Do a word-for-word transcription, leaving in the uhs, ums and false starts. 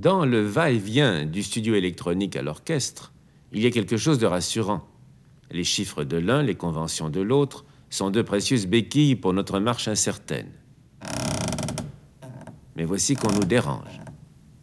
Dans le va-et-vient du studio électronique à l'orchestre, il y a quelque chose de rassurant. Les chiffres de l'un, les conventions de l'autre, sont deux précieuses béquilles pour notre marche incertaine. Mais voici qu'on nous dérange.